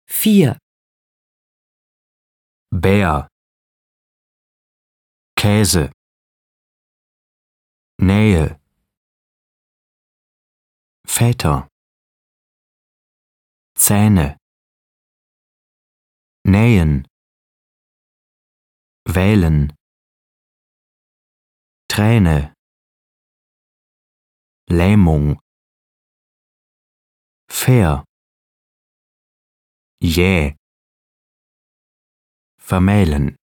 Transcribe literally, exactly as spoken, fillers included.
vier, Bär, Käse, Nähe, Väter, Zähne, nähen, wählen, Träne, Lähmung, fair, jäh, vermählen.